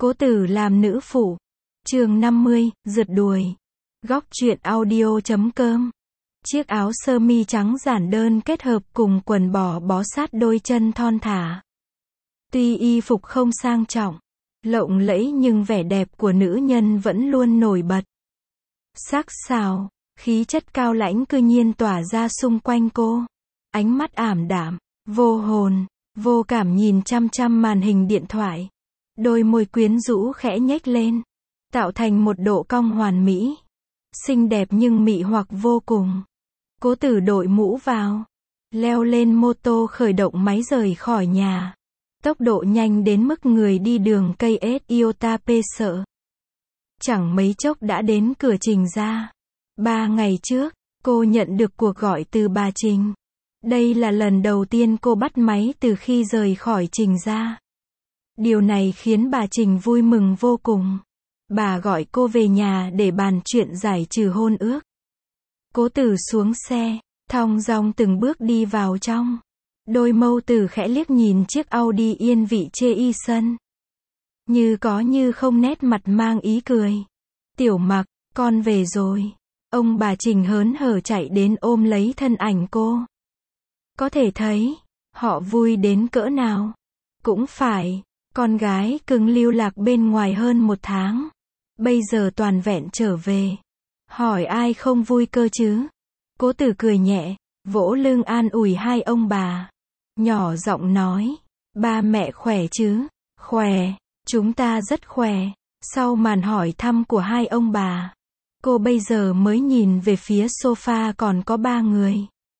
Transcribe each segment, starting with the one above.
Cố Tử làm nữ phụ. Chương 50, rượt đuổi. Góc truyện audio.com. Chiếc áo sơ mi trắng giản đơn kết hợp cùng quần bò bó sát đôi chân thon thả. Tuy y phục không sang trọng, lộng lẫy nhưng vẻ đẹp của nữ nhân vẫn luôn nổi bật. Sắc sảo, khí chất cao lãnh cư nhiên tỏa ra xung quanh cô. Ánh mắt ảm đạm, vô hồn, vô cảm nhìn chăm chăm màn hình điện thoại. Đôi môi quyến rũ khẽ nhếch lên, tạo thành một độ cong hoàn mỹ. Xinh đẹp nhưng mị hoặc vô cùng. Cố Tử đội mũ vào, leo lên mô tô khởi động máy rời khỏi nhà. Tốc độ nhanh đến mức người đi đường cây Iota P sợ. Chẳng mấy chốc đã đến cửa Trình gia. 3 ngày trước, cô nhận được cuộc gọi từ bà Trình. Đây là lần đầu tiên cô bắt máy từ khi rời khỏi Trình gia. Điều này khiến bà Trình vui mừng vô cùng. Bà gọi cô về nhà để bàn chuyện giải trừ hôn ước. Cố Tử xuống xe, thong dong từng bước đi vào trong. Đôi mâu tử khẽ liếc nhìn chiếc Audi yên vị chê y sân. Như có như không nét mặt mang ý cười. Tiểu Mặc, con về rồi. Ông bà Trình hớn hở chạy đến ôm lấy thân ảnh cô. Có thể thấy, họ vui đến cỡ nào. Cũng phải, con gái cưng lưu lạc bên ngoài hơn 1 tháng. Bây giờ toàn vẹn trở về. Hỏi ai không vui cơ chứ? Cố Tử cười nhẹ, vỗ lưng an ủi hai ông bà. Nhỏ giọng nói, ba mẹ khỏe chứ? Khỏe, chúng ta rất khỏe. Sau màn hỏi thăm của hai ông bà, cô bây giờ mới nhìn về phía sofa còn có 3 người.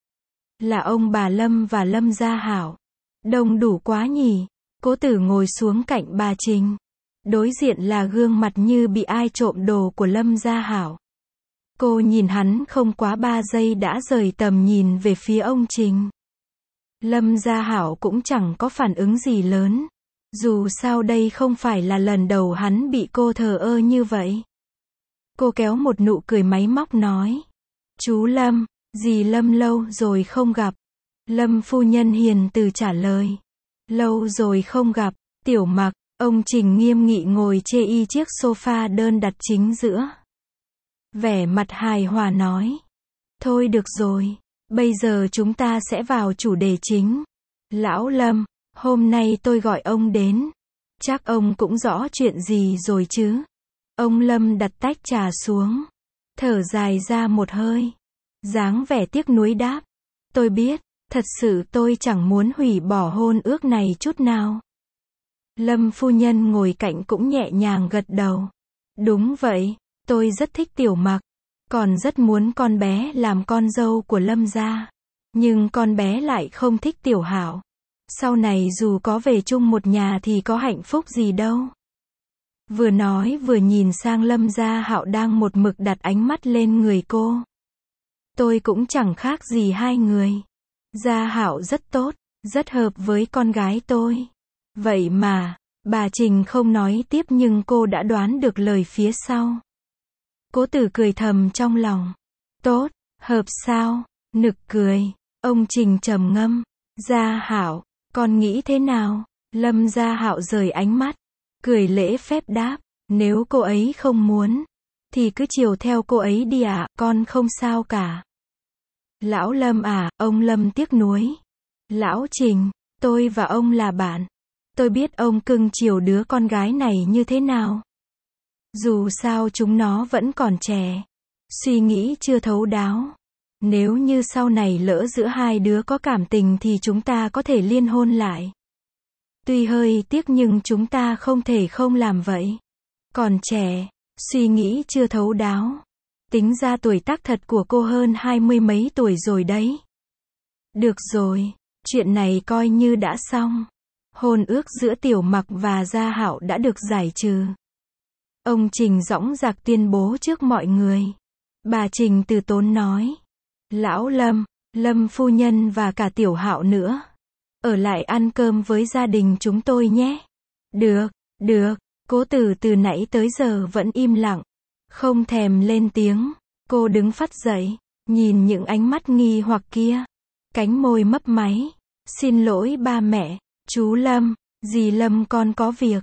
Là ông bà Lâm và Lâm Gia Hảo. Đông đủ quá nhỉ? Cố Tử ngồi xuống cạnh bà Trình. Đối diện là gương mặt như bị ai trộm đồ của Lâm Gia Hảo. Cô nhìn hắn không quá 3 giây đã rời tầm nhìn về phía ông Trình. Lâm Gia Hảo cũng chẳng có phản ứng gì lớn. Dù sao đây không phải là lần đầu hắn bị cô thờ ơ như vậy. Cô kéo một nụ cười máy móc nói. Chú Lâm, dì Lâm lâu rồi không gặp. Lâm phu nhân hiền từ trả lời. Lâu rồi không gặp, Tiểu Mặc. Ông Trình nghiêm nghị ngồi chê y chiếc sofa đơn đặt chính giữa. Vẻ mặt hài hòa nói. Thôi được rồi, bây giờ chúng ta sẽ vào chủ đề chính. Lão Lâm, hôm nay tôi gọi ông đến. Chắc ông cũng rõ chuyện gì rồi chứ. Ông Lâm đặt tách trà xuống. Thở dài ra một hơi. Dáng vẻ tiếc nuối đáp. Tôi biết, thật sự tôi chẳng muốn hủy bỏ hôn ước này chút nào. Lâm phu nhân ngồi cạnh cũng nhẹ nhàng gật đầu. Đúng vậy, tôi rất thích Tiểu Mặc. Còn rất muốn con bé làm con dâu của Lâm gia. Nhưng con bé lại không thích Tiểu Hảo. Sau này dù có về chung một nhà thì có hạnh phúc gì đâu. Vừa nói vừa nhìn sang Lâm Gia Hạo đang một mực đặt ánh mắt lên người cô. Tôi cũng chẳng khác gì hai người. Gia Hạo rất tốt, rất hợp với con gái tôi. Vậy mà, bà Trình không nói tiếp nhưng cô đã đoán được lời phía sau. Cố Tử cười thầm trong lòng. Tốt, hợp sao? Nực cười. Ông Trình trầm ngâm. Gia Hạo, con nghĩ thế nào? Lâm Gia Hạo rời ánh mắt, cười lễ phép đáp. Nếu cô ấy không muốn, thì cứ chiều theo cô ấy đi ạ, con không sao cả. Lão Lâm à, ông Lâm tiếc nuối. Lão Trình, tôi và ông là bạn. Tôi biết ông cưng chiều đứa con gái này như thế nào. Dù sao chúng nó vẫn còn trẻ. Suy nghĩ chưa thấu đáo. Nếu như sau này lỡ giữa hai đứa có cảm tình thì chúng ta có thể liên hôn lại. Tuy hơi tiếc nhưng chúng ta không thể không làm vậy. Còn trẻ, suy nghĩ chưa thấu đáo. Tính ra tuổi tác thật của cô hơn 20 mấy tuổi rồi đấy. Được rồi, chuyện này coi như đã xong. Hôn ước giữa Tiểu Mặc và Gia Hạo đã được giải trừ. Ông Trình dõng dạc tuyên bố trước mọi người. Bà Trình từ tốn nói. Lão Lâm, Lâm phu nhân và cả Tiểu Hạo nữa. Ở lại ăn cơm với gia đình chúng tôi nhé. Được, được. Cố Tử từ nãy tới giờ vẫn im lặng. Không thèm lên tiếng. Cô đứng phắt dậy, nhìn những ánh mắt nghi hoặc kia. Cánh môi mấp máy. Xin lỗi ba mẹ, chú Lâm, dì Lâm con có việc.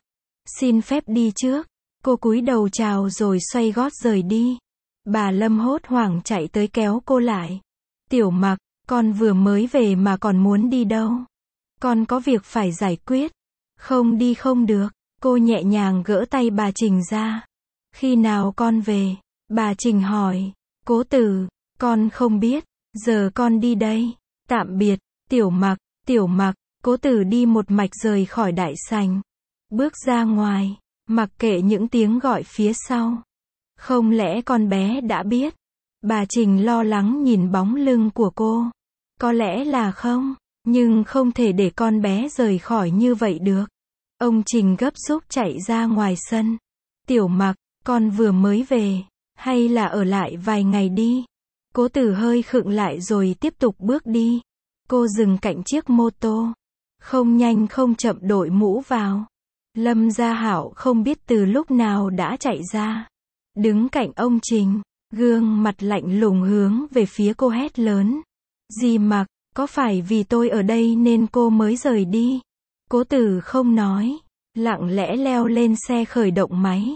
Xin phép đi trước. Cô cúi đầu chào rồi xoay gót rời đi. Bà Lâm hốt hoảng chạy tới kéo cô lại. Tiểu Mặc, con vừa mới về mà còn muốn đi đâu? Con có việc phải giải quyết. Không đi không được. Cô nhẹ nhàng gỡ tay bà Trình ra. Khi nào con về? Bà Trình hỏi. Cố Tử, con không biết. Giờ con đi đây. Tạm biệt, Tiểu Mặc, Cố Tử đi một mạch rời khỏi đại sảnh. Bước ra ngoài, mặc kệ những tiếng gọi phía sau. Không lẽ con bé đã biết? Bà Trình lo lắng nhìn bóng lưng của cô. Có lẽ là không, nhưng không thể để con bé rời khỏi như vậy được. Ông Trình gấp rút chạy ra ngoài sân. Tiểu Mặc, con vừa mới về, hay là ở lại vài ngày đi? Cố Tử hơi khựng lại rồi tiếp tục bước đi. Cô dừng cạnh chiếc mô tô. Không nhanh không chậm đội mũ vào. Lâm Gia Hảo không biết từ lúc nào đã chạy ra. Đứng cạnh ông Trình, gương mặt lạnh lùng hướng về phía cô hét lớn. Dì Mặc, có phải vì tôi ở đây nên cô mới rời đi? Cố Tử không nói, lặng lẽ leo lên xe khởi động máy.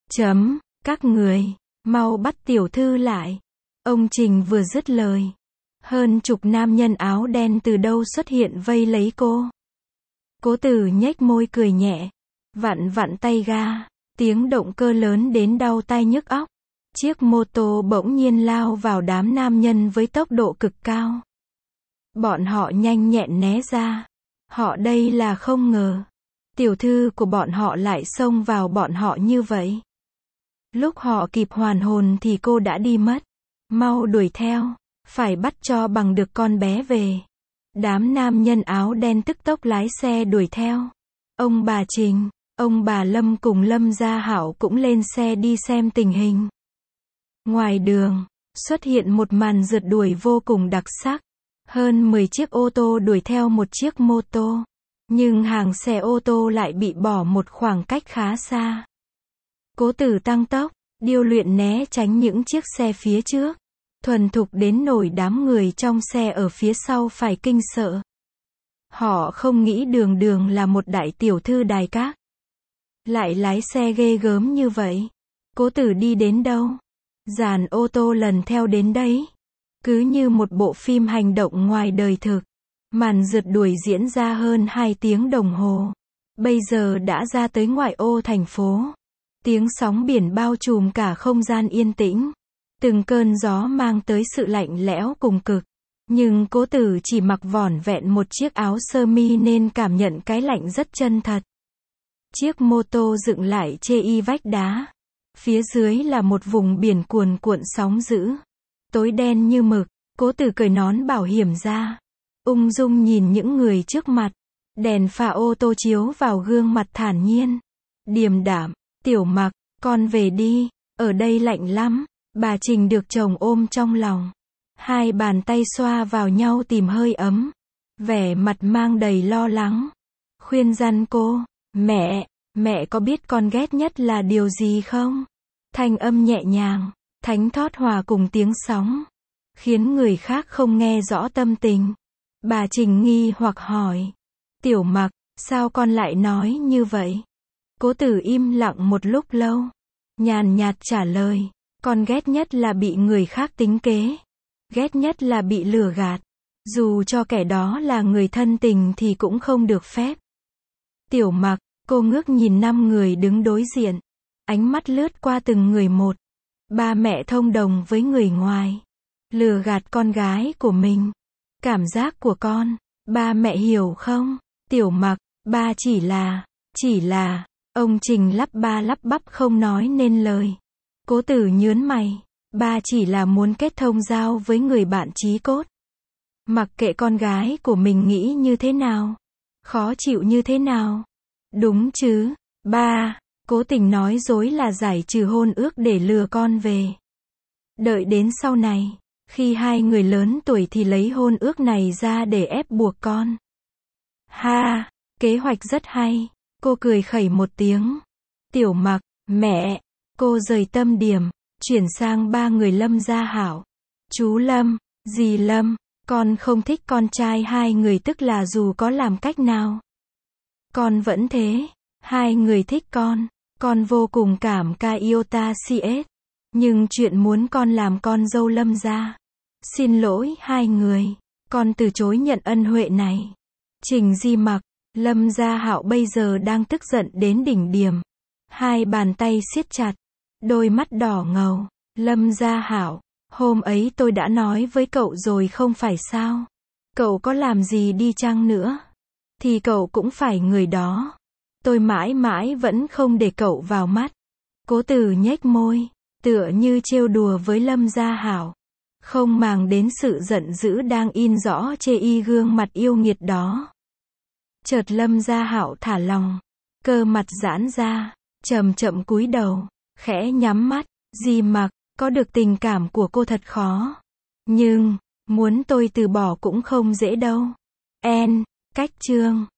Các người, mau bắt tiểu thư lại. Ông Trình vừa dứt lời. Hơn chục nam nhân áo đen từ đâu xuất hiện vây lấy cô. Cố Tử nhếch môi cười nhẹ. Vặn vặn tay ga. Tiếng động cơ lớn đến đau tai nhức óc. Chiếc mô tô bỗng nhiên lao vào đám nam nhân với tốc độ cực cao. Bọn họ nhanh nhẹn né ra. Họ đây là không ngờ. Tiểu thư của bọn họ lại xông vào bọn họ như vậy. Lúc họ kịp hoàn hồn thì cô đã đi mất. Mau đuổi theo. Phải bắt cho bằng được con bé về. Đám nam nhân áo đen tức tốc lái xe đuổi theo. Ông bà Trình, ông bà Lâm cùng Lâm Gia Hảo cũng lên xe đi xem tình hình. Ngoài đường, xuất hiện một màn rượt đuổi vô cùng đặc sắc. Hơn 10 chiếc ô tô đuổi theo một chiếc mô tô. Nhưng hàng xe ô tô lại bị bỏ một khoảng cách khá xa. Cố Tử tăng tốc, điêu luyện né tránh những chiếc xe phía trước. Thuần thục đến nỗi đám người trong xe ở phía sau phải kinh sợ. Họ không nghĩ Đường Đường là một đại tiểu thư đài các. Lại lái xe ghê gớm như vậy. Cố Tử đi đến đâu? Dàn ô tô lần theo đến đấy. Cứ như một bộ phim hành động ngoài đời thực. Màn rượt đuổi diễn ra hơn 2 tiếng đồng hồ. Bây giờ đã ra tới ngoại ô thành phố. Tiếng sóng biển bao trùm cả không gian yên tĩnh. Từng cơn gió mang tới sự lạnh lẽo cùng cực. Nhưng Cố Tử chỉ mặc vỏn vẹn một chiếc áo sơ mi nên cảm nhận cái lạnh rất chân thật. Chiếc mô tô dựng lại chê y vách đá. Phía dưới là một vùng biển cuồn cuộn sóng dữ. Tối đen như mực. Cố Tử cởi nón bảo hiểm ra. Ung dung nhìn những người trước mặt. Đèn pha ô tô chiếu vào gương mặt thản nhiên. Điềm đạm. Tiểu Mặc, con về đi. Ở đây lạnh lắm. Bà Trình được chồng ôm trong lòng. Hai bàn tay xoa vào nhau tìm hơi ấm. Vẻ mặt mang đầy lo lắng. Khuyên răn cô. Mẹ có biết con ghét nhất là điều gì không? Thanh âm nhẹ nhàng, thánh thót hòa cùng tiếng sóng. Khiến người khác không nghe rõ tâm tình. Bà Trình nghi hoặc hỏi. Tiểu Mặc, sao con lại nói như vậy? Cố Tử im lặng một lúc lâu. Nhàn nhạt trả lời. Con ghét nhất là bị người khác tính kế. Ghét nhất là bị lừa gạt. Dù cho kẻ đó là người thân tình thì cũng không được phép. Tiểu Mặc, cô ngước nhìn 5 người đứng đối diện. Ánh mắt lướt qua từng người một. Ba mẹ thông đồng với người ngoài. Lừa gạt con gái của mình. Cảm giác của con, ba mẹ hiểu không? Tiểu Mặc, ba chỉ là, ông Trình lắp ba lắp bắp không nói nên lời. Cố Tử nhớn mày, ba chỉ là muốn kết thông giao với người bạn chí cốt. Mặc kệ con gái của mình nghĩ như thế nào, khó chịu như thế nào. Đúng chứ, ba, Cố Tình nói dối là giải trừ hôn ước để lừa con về. Đợi đến sau này, khi hai người lớn tuổi thì lấy hôn ước này ra để ép buộc con. Ha, kế hoạch rất hay. Cô cười khẩy một tiếng. Tiểu Mặc, mẹ. Cô rời tâm điểm, chuyển sang 3 người Lâm Gia Hảo. Chú Lâm, dì Lâm, con không thích con trai hai người, tức là dù có làm cách nào, con vẫn thế. Hai người thích con vô cùng cảm ca iota CS. Nhưng chuyện muốn con làm con dâu Lâm gia. Xin lỗi hai người, con từ chối nhận ân huệ này. Trình Di Mặc, Lâm Gia Hạo bây giờ đang tức giận đến đỉnh điểm. Hai bàn tay siết chặt, đôi mắt đỏ ngầu. Lâm Gia Hạo, hôm ấy tôi đã nói với cậu rồi không phải sao? Cậu có làm gì đi chăng nữa, thì cậu cũng phải người đó. Tôi mãi mãi vẫn không để cậu vào mắt. Cố Tử nhếch môi, tựa như trêu đùa với Lâm Gia Hạo, không màng đến sự giận dữ đang in rõ trên gương mặt yêu nghiệt đó. Chợt Lâm Gia Hạo thả lòng, cơ mặt giãn ra, chậm chậm cúi đầu, khẽ nhắm mắt. Di Mặc, có được tình cảm của cô thật khó. Nhưng, muốn tôi từ bỏ cũng không dễ đâu. Cách chương